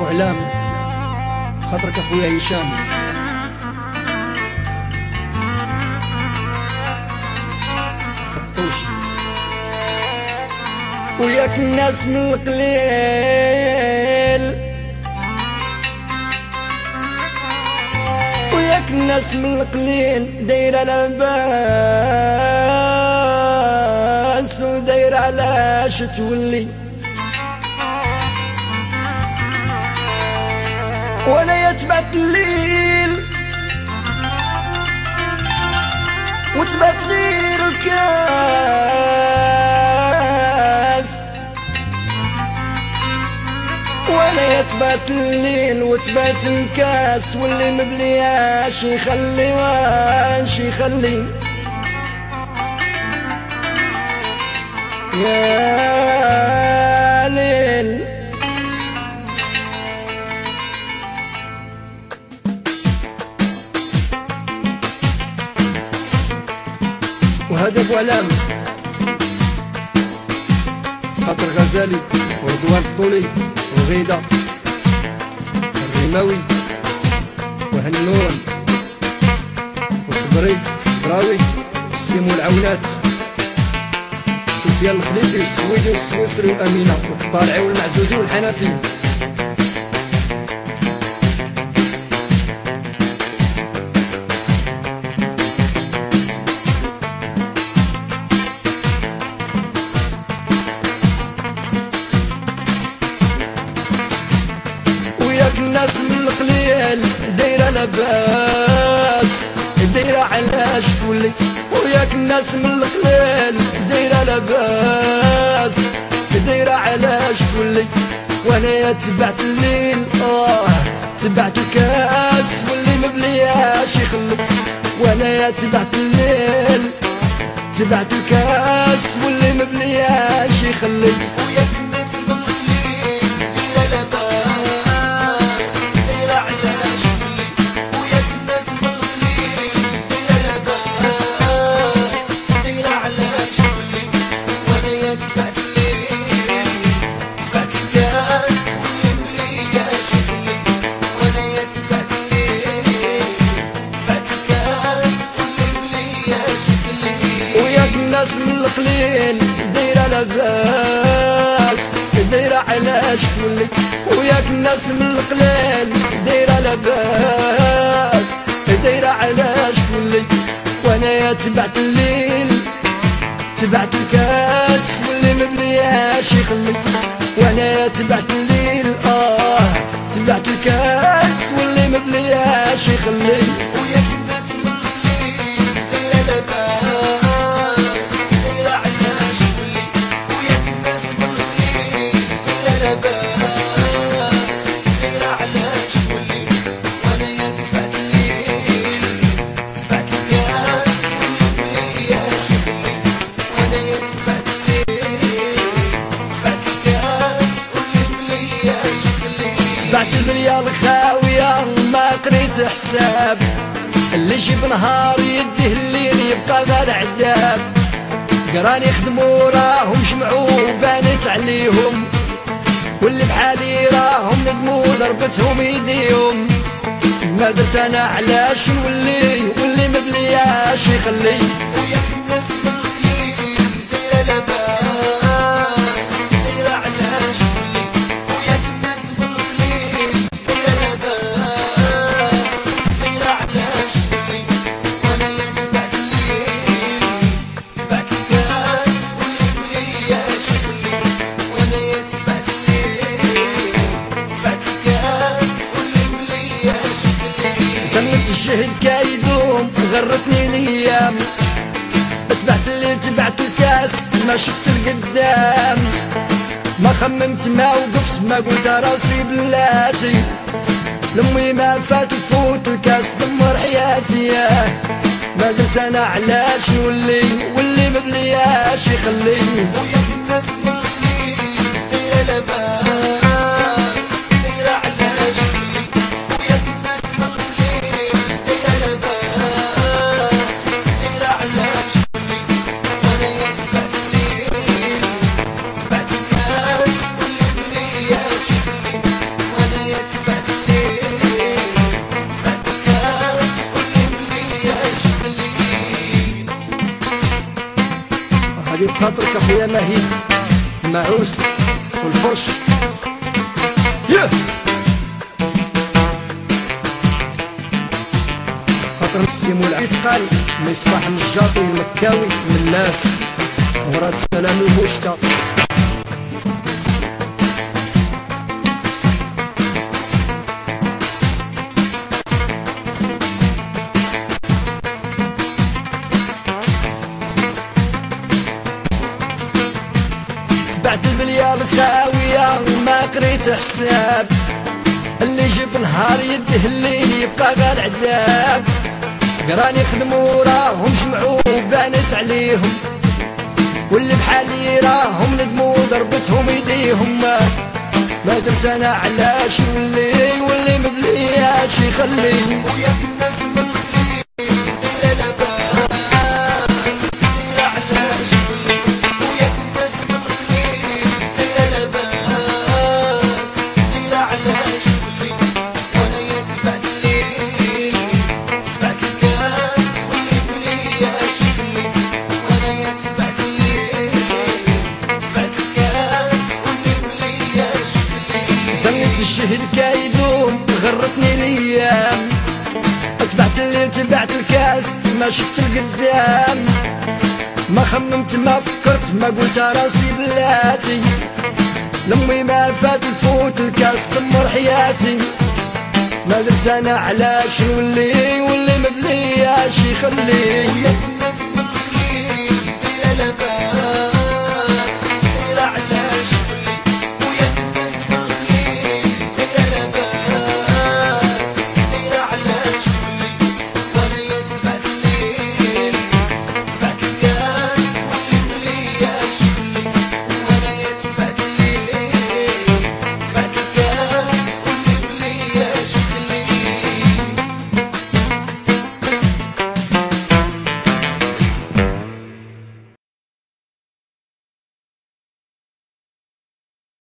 وعلام خاطرك اخويا هشام. فطوشي وياك الناس من القليل، وياك الناس من القليل دايره لاباس ودايره علاش تولي، وانا يتبعت الليل وتبات غير الكاس، وانا يتبات الليل وتبات الكاس، واللي مبلياش يخلي واش يخلي يا ليل. وهذا ابو علام خاطر غزالي ورضوان الطولي وغيدة الرماوي وهنون وصبري الصبراوي السيمو العونات سفيان الخليفي والسويدي والسويسري وامينه والطالعي والمعزوزي والحنفي. الناس من القليل دايره لاباس دايره علاش تولي، وياك الناس من القليل دايره لاباس دايره علاش تولي، وانا تبعت الليل تبعت الكاس، واللي مبلياش يخلي، وانا تبعت الليل تبعت الكاس، واللي مبلياش يخلي. وياك الناس من القليل دايره لاباس الناس من القليل دايره لاباس دايره علاش تولي، وياك الناس من القليل دايره لاباس دايره علاش تولي، وانا تبعت الليل تبعت الكاس، واللي مبلياش يخلي، وانا تبعت الليل تبعت الكاس، واللي مبلياش يخلي. وياك الناس من القليل دايره لاباس بعت البلية الخاوية ما قريت حساب، اللي يجيب نهار يديه الليل يبقى بالعذاب، قران يخدموا راهم جمعوا بانت عليهم، واللي بحالي راهم ندموا ضربتهم يديهم، ما درت انا علاش نولي واللي مبلياش يخلي. وياك الناس من القليل دايره لاباس دايره علاش تولي، وياك الناس من القليل دايره لاباس دايره علاش تولي، وانا تبعت الليل تبعت الكاس، واللي مبلياش يخلي، وانا تبعت الليل تبعت الكاس، واللي مبلياش يخلي. كملت الجهد كايدوم غرتني الايام، تبعت الليل تبعت الكاس ما شفت القدام، ما خممت ما وقفت ما قلت راسي بلاتي، لمي ما فات فوت الكاس دمر حياتي، ما قلت انا علاش نولي واللي مبلياش يخلي. وياك الناس من القليل دايره لاباس دايره علاش تولي، وياك الناس من القليل دايره لاباس دايره علاش تولي، وانا تبعت الليل تبعت الكاس، واللي مبلياش يخلي، وانا هذه بخاطرك اخويا ماهي معوس والفرش خاطر السيمو يتقال مصباح النجاطي المكاوي من الناس وراد سلام المشتاق بعت المليار خاوية وما قريت حساب اللي يجيب نهار يده الليل يبقى غير عذاب قراني خدموا راهم جمعوا وبانت عليهم واللي بحالي راهم ندموا ضربتهم يديهم ما درت انا علاش واللي مبلياش يخلي وياك الناس من الشهد كايدوم غرتني الايام تبعت الليل تبعت الكاس ما شفت القدام ما خممت ما فكرت ما قلت راسي بلاتي لمي ما فات الفوت الكاس دمر حياتي ما درت انا علاش واللي مبلياش يخلي